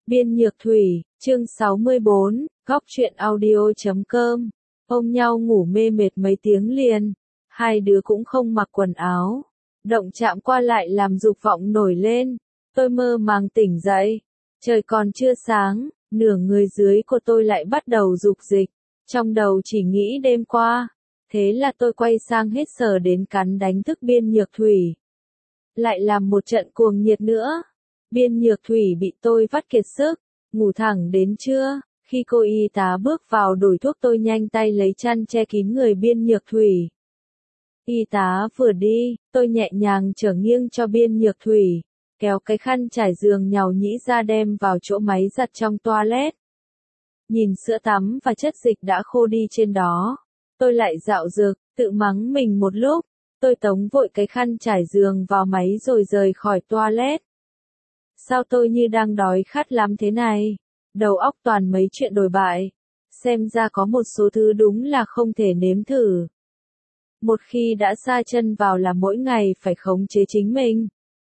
Biên Nhược Thủy, chương 64, góc truyện audio.com. Ôm nhau ngủ mê mệt mấy tiếng liền, hai đứa cũng không mặc quần áo. Động chạm qua lại làm dục vọng nổi lên, tôi mơ màng tỉnh dậy. Trời còn chưa sáng, nửa người dưới của tôi lại bắt đầu dục dịch, trong đầu chỉ nghĩ đêm qua. Thế là tôi quay sang hết sờ đến cắn đánh thức Biên Nhược Thủy. Lại làm một trận cuồng nhiệt nữa. Biên Nhược Thủy bị tôi vắt kiệt sức, ngủ thẳng đến trưa. Khi cô y tá bước vào đổi thuốc tôi nhanh tay lấy chăn che kín người Biên Nhược Thủy. Y tá vừa đi, tôi nhẹ nhàng trở nghiêng cho Biên Nhược Thủy, kéo cái khăn trải giường nhàu nhĩ ra đem vào chỗ máy giặt trong toilet. Nhìn sữa tắm và chất dịch đã khô đi trên đó, tôi lại dạo dực, tự mắng mình một lúc. Tôi tống vội cái khăn trải giường vào máy rồi rời khỏi toilet. Sao tôi như đang đói khát lắm thế này? Đầu óc toàn mấy chuyện đồi bại. Xem ra có một số thứ đúng là không thể nếm thử. Một khi đã sa chân vào là mỗi ngày phải khống chế chính mình.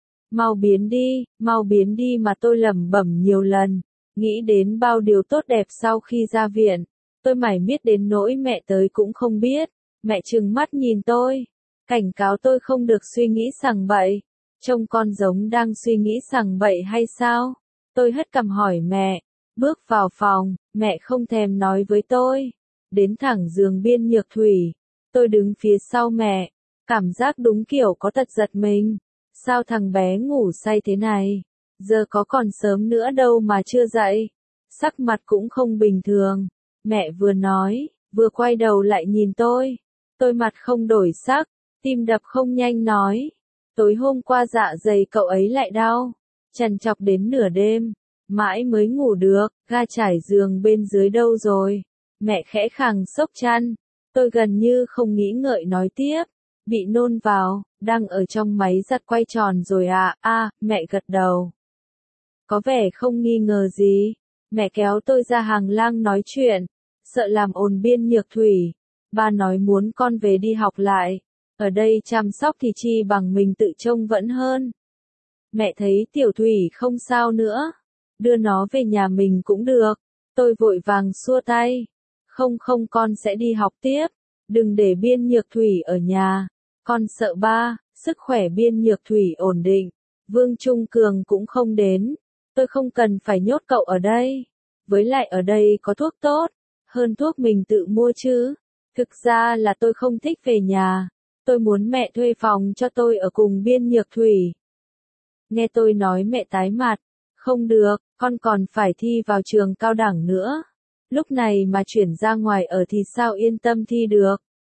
Mau biến đi mà tôi lẩm bẩm nhiều lần. Nghĩ đến bao điều tốt đẹp sau khi ra viện. Tôi mải miết đến nỗi mẹ tới cũng không biết. Mẹ trừng mắt nhìn tôi, cảnh cáo tôi không được suy nghĩ sằng bậy. Trông con giống đang suy nghĩ sằng bậy hay sao? Tôi hất cằm hỏi mẹ. Bước vào phòng, mẹ không thèm nói với tôi. Đến thẳng giường Biên Nhược Thủy. Tôi đứng phía sau mẹ. Cảm giác đúng kiểu có tật giật mình. Sao thằng bé ngủ say thế này? Giờ có còn sớm nữa đâu mà chưa dậy. Sắc mặt cũng không bình thường. Mẹ vừa nói, vừa quay đầu lại nhìn tôi. Tôi mặt không đổi sắc, tim đập không nhanh nói. Tối hôm qua dạ dày cậu ấy lại đau. Trằn trọc đến nửa đêm. Mãi mới ngủ được, ga trải giường bên dưới đâu rồi? Mẹ khẽ khàng xốc chăn. Tôi gần như không nghĩ ngợi nói tiếp. Bị nôn vào, đang ở trong máy giặt quay tròn rồi à, mẹ gật đầu. Có vẻ không nghi ngờ gì. Mẹ kéo tôi ra hàng lang nói chuyện. Sợ làm ồn Biên Nhược Thủy. Ba nói muốn con về đi học lại. Ở đây chăm sóc thì chi bằng mình tự trông vẫn hơn. Mẹ thấy Tiểu Thủy không sao nữa. Đưa nó về nhà mình cũng được. Tôi vội vàng xua tay. Không con sẽ đi học tiếp. Đừng để Biên Nhược Thủy ở nhà. Con sợ ba. Sức khỏe Biên Nhược Thủy ổn định. Vương Trung Cường cũng không đến. Tôi không cần phải nhốt cậu ở đây. Với lại ở đây có thuốc tốt. Hơn thuốc mình tự mua chứ. Thực ra là tôi không thích về nhà. Tôi muốn mẹ thuê phòng cho tôi ở cùng Biên Nhược Thủy. Nghe tôi nói mẹ tái mặt. Không được, con còn phải thi vào trường cao đẳng nữa. Lúc này mà chuyển ra ngoài ở thì sao yên tâm thi được.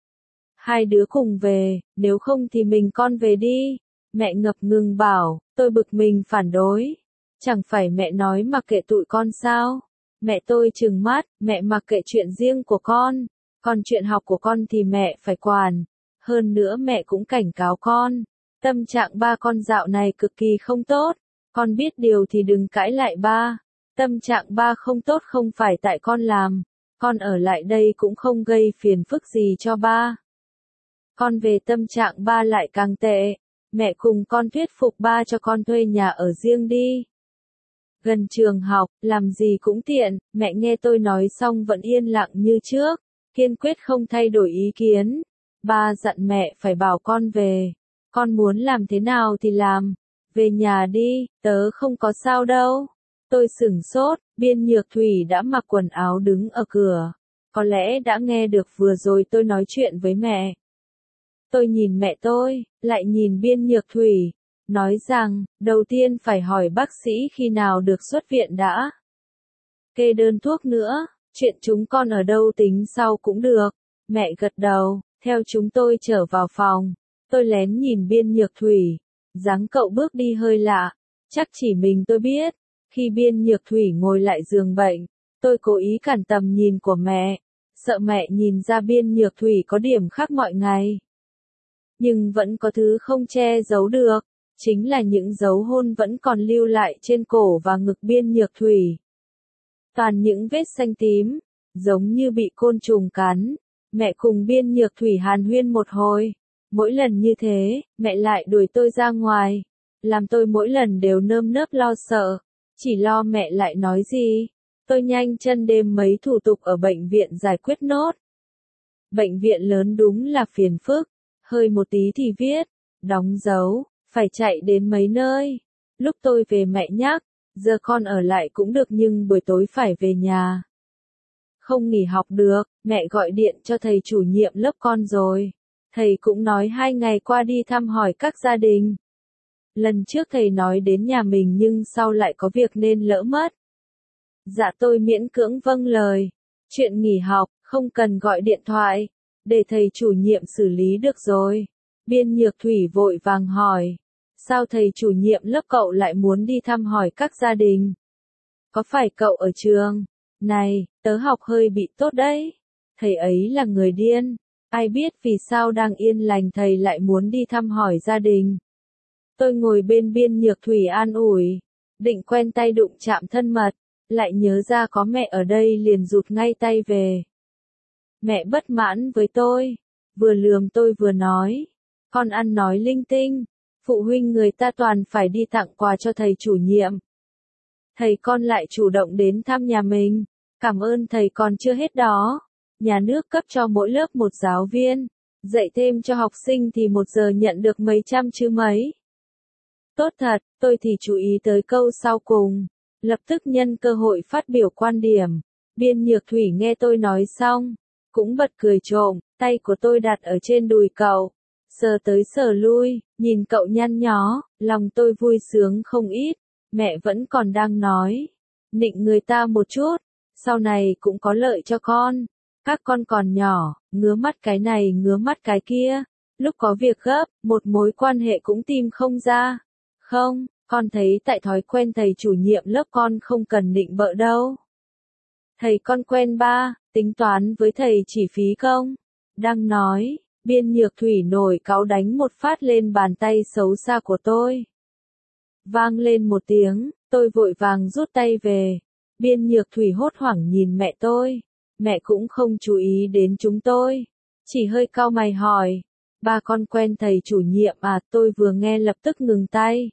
Hai đứa cùng về, nếu không thì mình con về đi. Mẹ ngập ngừng bảo, tôi bực mình phản đối. Chẳng phải mẹ nói mặc kệ tụi con sao? Mẹ tôi trừng mắt, mẹ mặc kệ chuyện riêng của con. Còn chuyện học của con thì mẹ phải quản. Hơn nữa mẹ cũng cảnh cáo con. Tâm trạng ba con dạo này cực kỳ không tốt. Con biết điều thì đừng cãi lại ba. Tâm trạng ba không tốt không phải tại con làm. Con ở lại đây cũng không gây phiền phức gì cho ba. Con về tâm trạng ba lại càng tệ. Mẹ cùng con thuyết phục ba cho con thuê nhà ở riêng đi. Gần trường học, làm gì cũng tiện. Mẹ nghe tôi nói xong vẫn yên lặng như trước. Kiên quyết không thay đổi ý kiến. Ba dặn mẹ phải bảo con về. Con muốn làm thế nào thì làm. Về nhà đi, tớ không có sao đâu. Tôi sửng sốt, Biên Nhược Thủy đã mặc quần áo đứng ở cửa. Có lẽ đã nghe được vừa rồi tôi nói chuyện với mẹ. Tôi nhìn mẹ tôi, lại nhìn Biên Nhược Thủy. Nói rằng, đầu tiên phải hỏi bác sĩ khi nào được xuất viện đã. Kê đơn thuốc nữa, chuyện chúng con ở đâu tính sau cũng được. Mẹ gật đầu, theo chúng tôi trở vào phòng. Tôi lén nhìn Biên Nhược Thủy. Dáng cậu bước đi hơi lạ. Chắc chỉ mình tôi biết. Khi Biên Nhược Thủy ngồi lại giường bệnh, tôi cố ý cản tầm nhìn của mẹ. Sợ mẹ nhìn ra Biên Nhược Thủy có điểm khác mọi ngày. Nhưng vẫn có thứ không che giấu được. Chính là những dấu hôn vẫn còn lưu lại trên cổ và ngực Biên Nhược Thủy. Toàn những vết xanh tím, giống như bị côn trùng cắn. Mẹ cùng Biên Nhược Thủy hàn huyên một hồi. Mỗi lần như thế, mẹ lại đuổi tôi ra ngoài. Làm tôi mỗi lần đều nơm nớp lo sợ. Chỉ lo mẹ lại nói gì. Tôi nhanh chân đem mấy thủ tục ở bệnh viện giải quyết nốt. Bệnh viện lớn đúng là phiền phức, hơi một tí thì viết, đóng dấu, phải chạy đến mấy nơi. Lúc tôi về mẹ nhắc, giờ con ở lại cũng được nhưng buổi tối phải về nhà. Không nghỉ học được, mẹ gọi điện cho thầy chủ nhiệm lớp con rồi. Thầy cũng nói 2 ngày qua đi thăm hỏi các gia đình. Lần trước thầy nói đến nhà mình nhưng sau lại có việc nên lỡ mất. Dạ tôi miễn cưỡng vâng lời. Chuyện nghỉ học, không cần gọi điện thoại. Để thầy chủ nhiệm xử lý được rồi. Biên Nhược Thủy vội vàng hỏi. Sao thầy chủ nhiệm lớp cậu lại muốn đi thăm hỏi các gia đình? Có phải cậu ở trường? Này, tớ học hơi bị tốt đấy. Thầy ấy là người điên. Ai biết vì sao đang yên lành thầy lại muốn đi thăm hỏi gia đình. Tôi ngồi bên Biên Nhược Thủy an ủi. Định quen tay đụng chạm thân mật. Lại nhớ ra có mẹ ở đây liền rụt ngay tay về. Mẹ bất mãn với tôi. Vừa lườm tôi vừa nói. Con ăn nói linh tinh. Phụ huynh người ta toàn phải đi tặng quà cho thầy chủ nhiệm. Thầy con lại chủ động đến thăm nhà mình. Cảm ơn thầy còn chưa hết đó. Nhà nước cấp cho mỗi lớp một giáo viên. Dạy thêm cho học sinh thì 1 giờ nhận được mấy trăm chứ mấy. Tốt thật, tôi thì chú ý tới câu sau cùng. Lập tức nhân cơ hội phát biểu quan điểm. Biên Nhược Thủy nghe tôi nói xong. Cũng bật cười trộm, tay của tôi đặt ở trên đùi cậu. Sờ tới sờ lui, nhìn cậu nhăn nhó, lòng tôi vui sướng không ít. Mẹ vẫn còn đang nói. Nịnh người ta một chút. Sau này cũng có lợi cho con. Các con còn nhỏ, ngứa mắt cái này ngứa mắt cái kia. Lúc có việc gấp, một mối quan hệ cũng tìm không ra. Không, con thấy tại thói quen thầy chủ nhiệm lớp con không cần nịnh bợ đâu. Thầy con quen ba, tính toán với thầy chỉ phí công. Đang nói, Biên Nhược Thủy nổi cáu đánh một phát lên bàn tay xấu xa của tôi. Vang lên một tiếng, tôi vội vàng rút tay về. Biên Nhược Thủy hốt hoảng nhìn mẹ tôi. Mẹ cũng không chú ý đến chúng tôi. Chỉ hơi cau mày hỏi. Ba con quen thầy chủ nhiệm à? Tôi vừa nghe lập tức ngừng tay.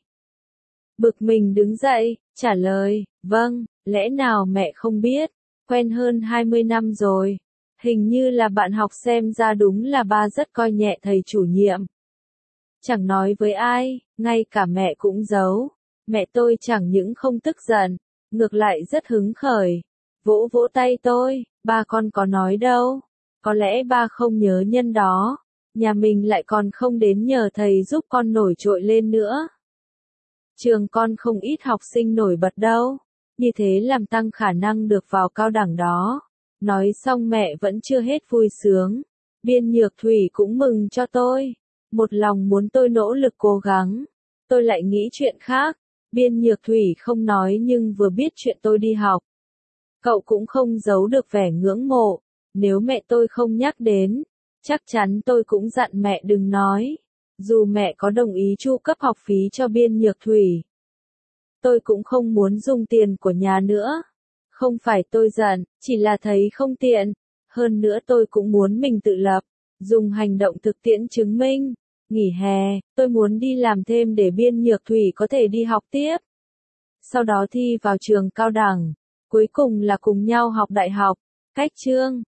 Bực mình đứng dậy, trả lời. Vâng, lẽ nào mẹ không biết? Quen hơn 20 năm rồi. Hình như là bạn học xem ra đúng là ba rất coi nhẹ thầy chủ nhiệm. Chẳng nói với ai, ngay cả mẹ cũng giấu. Mẹ tôi chẳng những không tức giận, ngược lại rất hứng khởi. Vỗ vỗ tay tôi, ba con có nói đâu. Có lẽ ba không nhớ nhân đó. Nhà mình lại còn không đến nhờ thầy giúp con nổi trội lên nữa. Trường con không ít học sinh nổi bật đâu. Như thế làm tăng khả năng được vào cao đẳng đó. Nói xong mẹ vẫn chưa hết vui sướng. Biên Nhược Thủy cũng mừng cho tôi. Một lòng muốn tôi nỗ lực cố gắng. Tôi lại nghĩ chuyện khác. Biên Nhược Thủy không nói nhưng vừa biết chuyện tôi đi học. Cậu cũng không giấu được vẻ ngưỡng mộ. Nếu mẹ tôi không nhắc đến, chắc chắn tôi cũng dặn mẹ đừng nói. Dù mẹ có đồng ý chu cấp học phí cho Biên Nhược Thủy. Tôi cũng không muốn dùng tiền của nhà nữa. Không phải tôi giận, chỉ là thấy không tiện. Hơn nữa tôi cũng muốn mình tự lập. Dùng hành động thực tiễn chứng minh. Nghỉ hè, tôi muốn đi làm thêm để Biên Nhược Thủy có thể đi học tiếp. Sau đó thi vào trường cao đẳng. Cuối cùng là cùng nhau học đại học. Cách chương